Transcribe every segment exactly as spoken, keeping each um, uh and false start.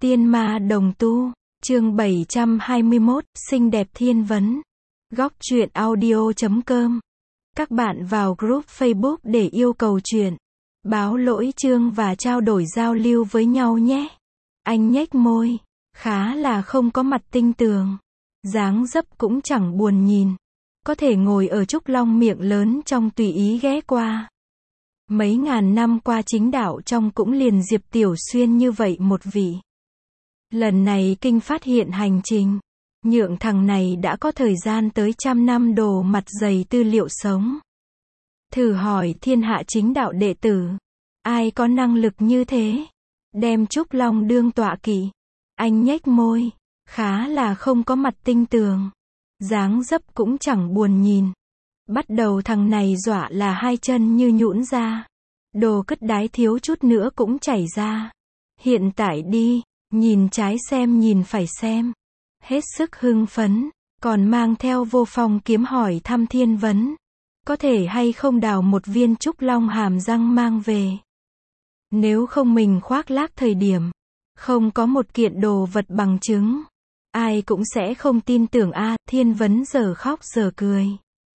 Tiên ma đồng tu, chương bảy trăm hai mươi mốt, xinh đẹp thiên vấn. Góc truyện audio chấm com. Các bạn vào group Facebook để yêu cầu truyện, báo lỗi chương và trao đổi giao lưu với nhau nhé. Anh nhếch môi, khá là không có mặt tinh tường. Dáng dấp cũng chẳng buồn nhìn. Có thể ngồi ở Trúc Long miệng lớn trong tùy ý ghé qua. Mấy ngàn năm qua chính đạo trong cũng liền Diệp Tiểu Xuyên như vậy một vị. Lần này kinh phát hiện hành trình, nhượng thằng này đã có thời gian tới trăm năm đồ mặt dày tư liệu sống. Thử hỏi thiên hạ chính đạo đệ tử, ai có năng lực như thế? Đem Trúc Long đương tọa kỵ. Anh nhếch môi, khá là không có mặt tinh tường. Dáng dấp cũng chẳng buồn nhìn. Bắt đầu thằng này dọa là hai chân như nhũn ra. Đồ cất đái thiếu chút nữa cũng chảy ra. Hiện tại đi, nhìn trái xem nhìn phải xem. Hết sức hưng phấn, còn mang theo vô phong kiếm hỏi thăm thiên vấn. Có thể hay không đào một viên Trúc Long hàm răng mang về. Nếu không mình khoác lác thời điểm, không có một kiện đồ vật bằng chứng, ai cũng sẽ không tin tưởng a. Thiên vấn giờ khóc giờ cười.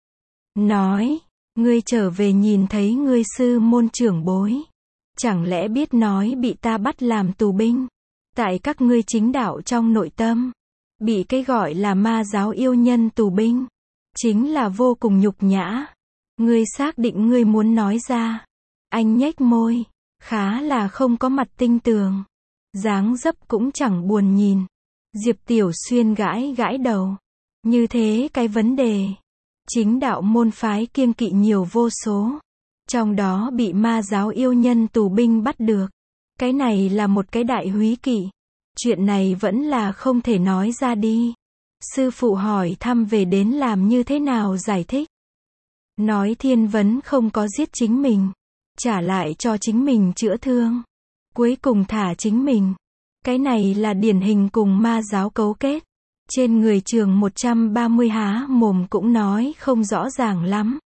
Nói, ngươi trở về nhìn thấy ngươi sư môn trưởng bối. Chẳng lẽ biết nói bị ta bắt làm tù binh. Tại các ngươi chính đạo trong nội tâm, bị cái gọi là ma giáo yêu nhân tù binh, chính là vô cùng nhục nhã. Ngươi xác định ngươi muốn nói ra. Anh nhếch môi, khá là không có mặt tinh tường. Dáng dấp cũng chẳng buồn nhìn. Diệp Tiểu Xuyên gãi gãi đầu. Như thế cái vấn đề, chính đạo môn phái kiêng kỵ nhiều vô số. Trong đó bị ma giáo yêu nhân tù binh bắt được. Cái này là một cái đại húy kỵ. Chuyện này vẫn là không thể nói ra đi. Sư phụ hỏi thăm về đến làm như thế nào giải thích. Nói thiên vấn không có giết chính mình. Trả lại cho chính mình chữa thương. Cuối cùng thả chính mình. Cái này là điển hình cùng ma giáo cấu kết. Trên người trường một trăm ba mươi há mồm cũng nói không rõ ràng lắm.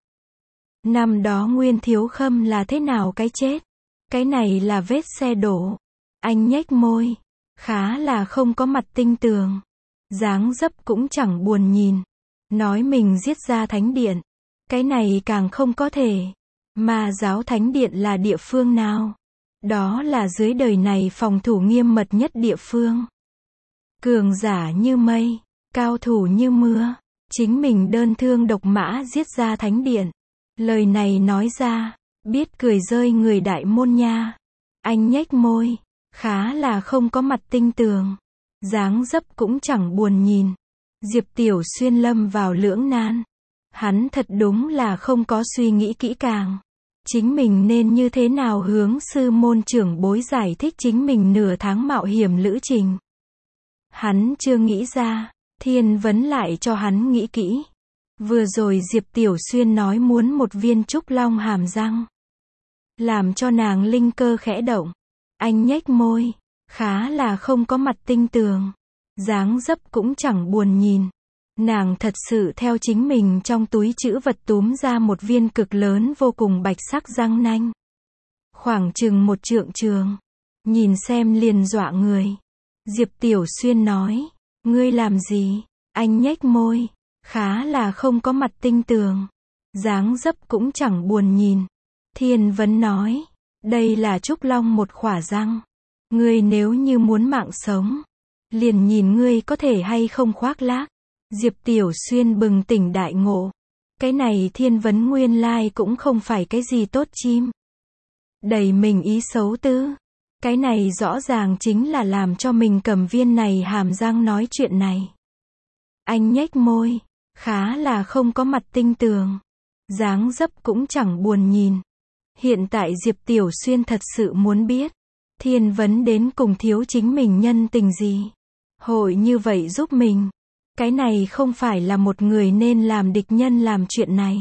Năm đó Nguyên Thiếu Khâm là thế nào cái chết? Cái này là vết xe đổ. Anh nhếch môi, khá là không có mặt tinh tường. Dáng dấp cũng chẳng buồn nhìn. Nói mình giết ra thánh điện. Cái này càng không có thể. Ma giáo thánh điện là địa phương nào? Đó là dưới đời này phòng thủ nghiêm mật nhất địa phương. Cường giả như mây, cao thủ như mưa. Chính mình đơn thương độc mã giết ra thánh điện. Lời này nói ra, biết cười rơi người đại môn nha. Anh nhếch môi, khá là không có mặt tinh tường. Dáng dấp cũng chẳng buồn nhìn. Diệp Tiểu Xuyên lâm vào lưỡng nan. Hắn thật đúng là không có suy nghĩ kỹ càng. Chính mình nên như thế nào hướng sư môn trưởng bối giải thích chính mình nửa tháng mạo hiểm lữ trình. Hắn chưa nghĩ ra, thiên vấn lại cho hắn nghĩ kỹ. Vừa rồi Diệp Tiểu Xuyên nói muốn một viên Trúc Long hàm răng. Làm cho nàng linh cơ khẽ động. Anh nhếch môi, khá là không có mặt tinh tường. Dáng dấp cũng chẳng buồn nhìn. Nàng thật sự theo chính mình trong túi trữ vật túm ra một viên cực lớn vô cùng bạch sắc răng nanh. Khoảng chừng một trượng trường. Nhìn xem liền dọa người. Diệp Tiểu Xuyên nói, ngươi làm gì? Anh nhếch môi, khá là không có mặt tinh tường. Dáng dấp cũng chẳng buồn nhìn. Thiên vấn nói, đây là Trúc Long một khỏa răng. Ngươi nếu như muốn mạng sống, liền nhìn ngươi có thể hay không khoác lác. Diệp Tiểu Xuyên bừng tỉnh đại ngộ. Cái này thiên vấn nguyên lai cũng không phải cái gì tốt chim. Đầy mình ý xấu tư. Cái này rõ ràng chính là làm cho mình cầm viên này hàm răng nói chuyện này. Anh nhếch môi, khá là không có mặt tinh tường. Dáng dấp cũng chẳng buồn nhìn. Hiện tại Diệp Tiểu Xuyên thật sự muốn biết. Thiên vấn đến cùng thiếu chính mình nhân tình gì. Hội như vậy giúp mình. Cái này không phải là một người nên làm địch nhân làm chuyện này.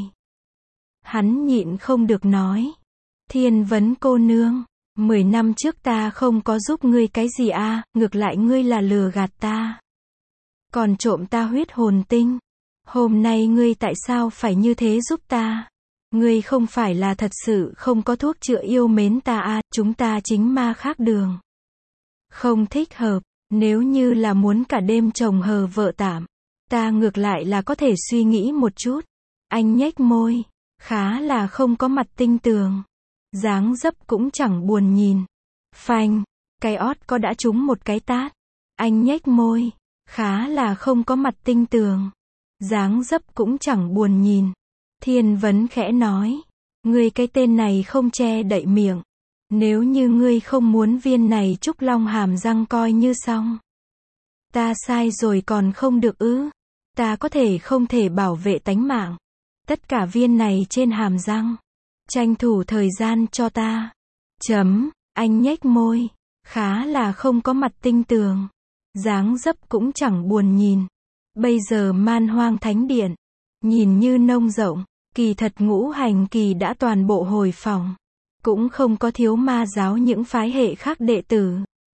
Hắn nhịn không được nói. Thiên vấn cô nương, mười năm trước ta không có giúp ngươi cái gì a, à, ngược lại ngươi là lừa gạt ta. Còn trộm ta huyết hồn tinh. Hôm nay ngươi tại sao phải như thế giúp ta? Ngươi không phải là thật sự không có thuốc chữa yêu mến ta à, chúng ta chính ma khác đường. Không thích hợp, Nếu như là muốn cả đêm chồng hờ vợ tạm, ta ngược lại là có thể suy nghĩ một chút. Anh nhếch môi, khá là không có mặt tinh tường. Dáng dấp cũng chẳng buồn nhìn. Phanh, cái ót có đã trúng một cái tát. Anh nhếch môi, khá là không có mặt tinh tường. Dáng dấp cũng chẳng buồn nhìn. Thiên Vấn khẽ nói, ngươi cái tên này không che đậy miệng. Nếu như ngươi không muốn viên này trúc long hàm răng coi như xong. Ta sai rồi còn không được ư? Ta có thể không thể bảo vệ tánh mạng. Tất cả viên này trên hàm răng. Tranh thủ thời gian cho ta. Chấm, anh nhếch môi. Khá là không có mặt tinh tường. Dáng dấp cũng chẳng buồn nhìn. Bây giờ Man Hoang Thánh Điện. Nhìn như nông rộng. Kỳ thật ngũ hành kỳ đã toàn bộ hồi phòng. Cũng không có thiếu ma giáo những phái hệ khác đệ tử.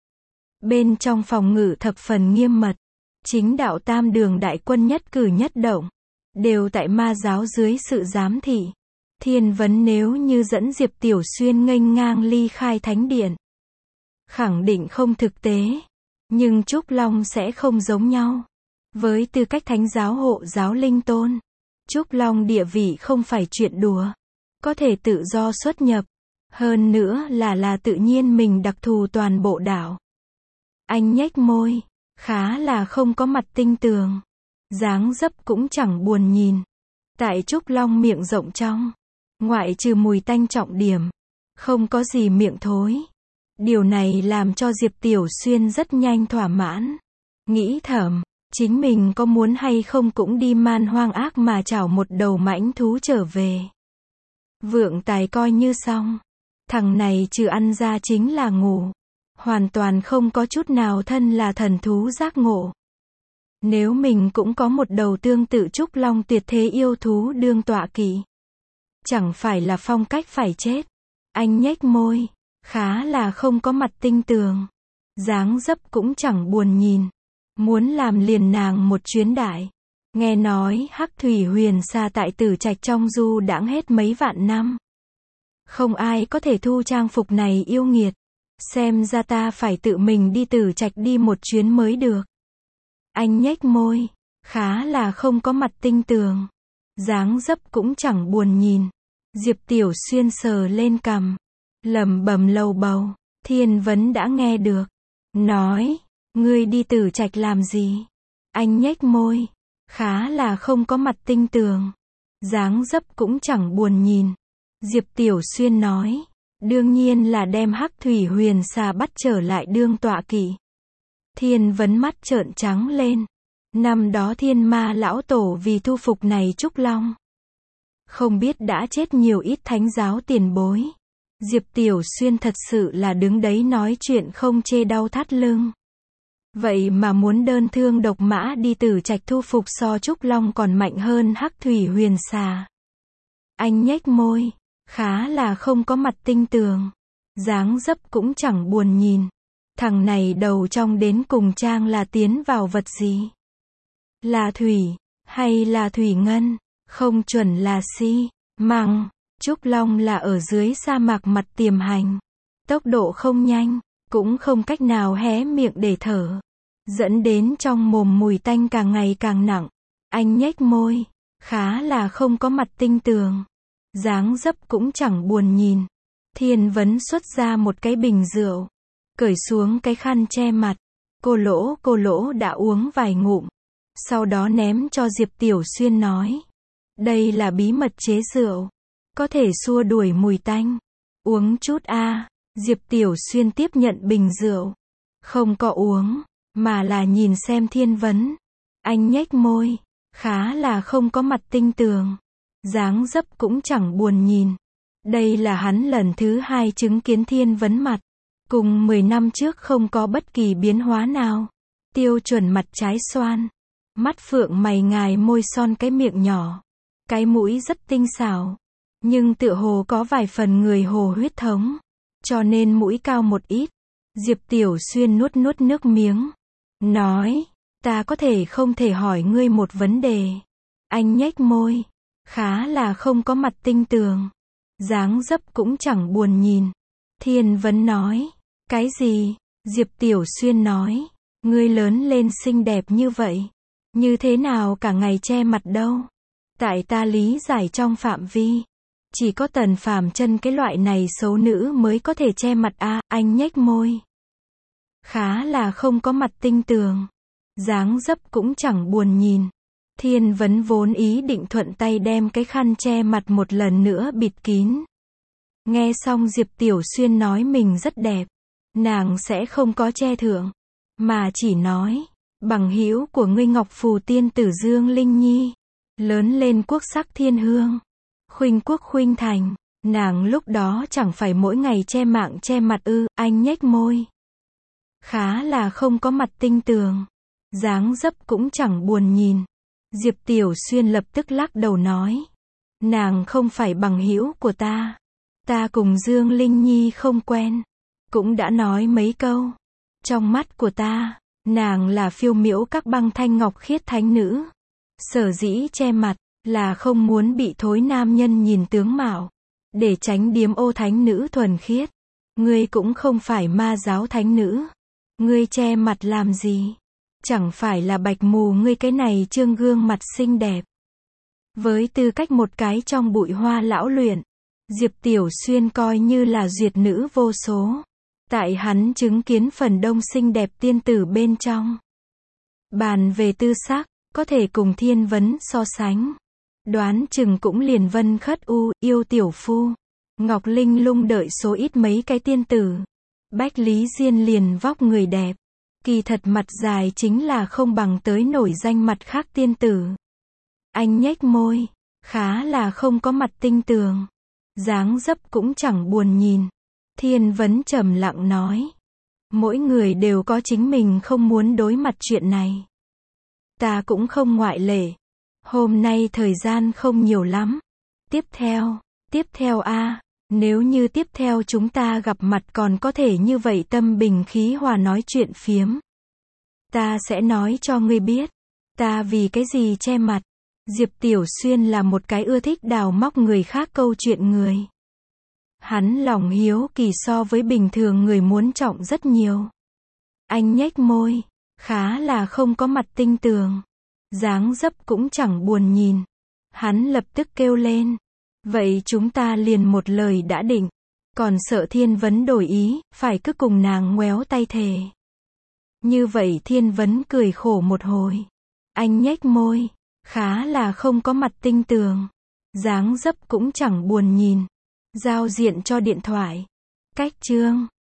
Bên trong phòng ngự thập phần nghiêm mật. Chính đạo tam đường đại quân nhất cử nhất động. Đều tại ma giáo dưới sự giám thị. Thiên Vấn nếu như dẫn Diệp Tiểu Xuyên nghênh ngang ly khai thánh điện. Khẳng định không thực tế. Nhưng Trúc Long sẽ không giống nhau. Với tư cách thánh giáo hộ giáo linh tôn. Trúc Long địa vị không phải chuyện đùa. Có thể tự do xuất nhập. Hơn nữa là là tự nhiên mình đặc thù toàn bộ đảo. Anh nhếch môi. Khá là không có mặt tinh tường. Dáng dấp cũng chẳng buồn nhìn. Tại Trúc Long miệng rộng trong. Ngoại trừ mùi tanh trọng điểm. Không có gì miệng thối. Điều này làm cho Diệp Tiểu Xuyên rất nhanh thỏa mãn. Nghĩ thầm, chính mình có muốn hay không cũng đi man hoang ác mà chảo một đầu mãnh thú trở về. Vượng tài coi như xong. Thằng này trừ ăn ra chính là ngủ. Hoàn toàn không có chút nào thân là thần thú giác ngộ. Nếu mình cũng có một đầu tương tự Trúc Long tuyệt thế yêu thú đương tọa kỵ. Chẳng phải là phong cách phải chết. Anh nhếch môi. Khá là không có mặt tinh tường. Dáng dấp cũng chẳng buồn nhìn. Muốn làm liền nàng một chuyến đại. Nghe nói Hắc Thủy Huyền Xà tại Tử Trạch trong du đãng hết mấy vạn năm. Không ai có thể thu trang phục này yêu nghiệt. Xem ra ta phải tự mình đi Tử Trạch đi một chuyến mới được. Anh nhếch môi. Khá là không có mặt tinh tường. Dáng dấp cũng chẳng buồn nhìn. Diệp Tiểu Xuyên sờ lên cằm. Lẩm bẩm lầu bầu. Thiên Vấn đã nghe được. Nói. Ngươi đi Tử Trạch làm gì? Anh nhếch môi. Khá là không có mặt tinh tường. Dáng dấp cũng chẳng buồn nhìn. Diệp Tiểu Xuyên nói. Đương nhiên là đem Hắc Thủy Huyền Xà bắt trở lại đương tọa kỵ. Thiên Vấn mắt trợn trắng lên. Năm đó Thiên Ma lão tổ vì thu phục này Trúc Long. Không biết đã chết nhiều ít thánh giáo tiền bối. Diệp Tiểu Xuyên thật sự là đứng đấy nói chuyện không chê đau thắt lưng. Vậy mà muốn đơn thương độc mã đi Tử Trạch thu phục so Trúc Long còn mạnh hơn Hắc Thủy Huyền Xà. Anh nhếch môi. Khá là không có mặt tinh tường. Dáng dấp cũng chẳng buồn nhìn. Thằng này đầu trong đến cùng trang là tiến vào vật gì? Là thủy, hay là thủy ngân? Không chuẩn là si, măng. Trúc Long là ở dưới sa mạc mặt tiềm hành. Tốc độ không nhanh, cũng không cách nào hé miệng để thở. Dẫn đến trong mồm mùi tanh càng ngày càng nặng. Anh nhếch môi. Khá là không có mặt tinh tường. Dáng dấp cũng chẳng buồn nhìn. Thiên Vấn xuất ra một cái bình rượu. Cởi xuống cái khăn che mặt. Cô lỗ cô lỗ đã uống vài ngụm. Sau đó ném cho Diệp Tiểu Xuyên nói. Đây là bí mật chế rượu. Có thể xua đuổi mùi tanh. Uống chút a. Diệp Tiểu Xuyên tiếp nhận bình rượu. Không có uống, mà là nhìn xem Thiên Vấn. Anh nhếch môi. Khá là không có mặt tinh tường. Dáng dấp cũng chẳng buồn nhìn. Đây là hắn lần thứ hai chứng kiến Thiên Vấn mặt. Cùng mười năm trước không có bất kỳ biến hóa nào. Tiêu chuẩn mặt trái xoan. Mắt phượng mày ngài môi son cái miệng nhỏ. Cái mũi rất tinh xảo. Nhưng tựa hồ có vài phần người hồ huyết thống. Cho nên mũi cao một ít. Diệp Tiểu Xuyên nuốt nuốt nước miếng. Nói. Ta có thể không thể hỏi ngươi một vấn đề. Anh nhếch môi. Khá là không có mặt tinh tường. Dáng dấp cũng chẳng buồn nhìn. Thiên Vấn nói. Cái gì? Diệp Tiểu Xuyên nói. Ngươi lớn lên xinh đẹp như vậy. Như thế nào cả ngày che mặt đâu? Tại ta lý giải trong phạm vi. Chỉ có Tần Phàm Chân cái loại này xấu nữ mới có thể che mặt a. Anh nhếch môi. Khá là không có mặt tinh tường. Dáng dấp cũng chẳng buồn nhìn. Thiên Vấn vốn ý định thuận tay đem cái khăn che mặt một lần nữa bịt kín. Nghe xong Diệp Tiểu Xuyên nói mình rất đẹp, nàng sẽ không có che thượng, mà chỉ nói, bằng hữu của ngươi Ngọc Phù tiên tử Dương Linh Nhi, lớn lên quốc sắc thiên hương, khuynh quốc khuynh thành, nàng lúc đó chẳng phải mỗi ngày che mạng che mặt ư? Anh nhếch môi. Khá là không có mặt tinh tường, dáng dấp cũng chẳng buồn nhìn. Diệp Tiểu Xuyên lập tức lắc đầu nói, nàng không phải bằng hữu của ta. Ta cùng Dương Linh Nhi không quen. Cũng đã nói mấy câu. Trong mắt của ta, nàng là phiêu miễu các băng thanh ngọc khiết thánh nữ. Sở dĩ che mặt, là không muốn bị thối nam nhân nhìn tướng mạo. Để tránh điếm ô thánh nữ thuần khiết. Ngươi cũng không phải ma giáo thánh nữ. Ngươi che mặt làm gì? Chẳng phải là bạch mù ngươi cái này trương gương mặt xinh đẹp. Với tư cách một cái trong bụi hoa lão luyện, Diệp Tiểu Xuyên coi như là duyệt nữ vô số. Tại hắn chứng kiến phần đông xinh đẹp tiên tử bên trong. Bàn về tư sắc, có thể cùng Thiên Vấn so sánh. Đoán chừng cũng liền Vân Khất U, Yêu Tiểu Phu, Ngọc Linh Lung đợi số ít mấy cái tiên tử. Bách Lý Diên liền vóc người đẹp. Kỳ thật mặt dài chính là không bằng tới nổi danh mặt khác tiên tử. Anh nhếch môi, khá là không có mặt tinh tường. Dáng dấp cũng chẳng buồn nhìn. Thiên Vấn trầm lặng nói. Mỗi người đều có chính mình không muốn đối mặt chuyện này. Ta cũng không ngoại lệ. Hôm nay thời gian không nhiều lắm. Tiếp theo, tiếp theo a, nếu như tiếp theo chúng ta gặp mặt còn có thể như vậy tâm bình khí hòa nói chuyện phiếm. Ta sẽ nói cho ngươi biết. Ta vì cái gì che mặt. Diệp Tiểu Xuyên là một cái ưa thích đào móc người khác câu chuyện người. Hắn lòng hiếu kỳ so với bình thường người muốn trọng rất nhiều. Anh nhếch môi, khá là không có mặt tinh tường. Dáng dấp cũng chẳng buồn nhìn. Hắn lập tức kêu lên. Vậy chúng ta liền một lời đã định. Còn sợ Thiên Vấn đổi ý, phải cứ cùng nàng ngoéo tay thề. Như vậy Thiên Vấn cười khổ một hồi. Anh nhếch môi, khá là không có mặt tinh tường. Dáng dấp cũng chẳng buồn nhìn. Giao diện cho điện thoại. Cách chương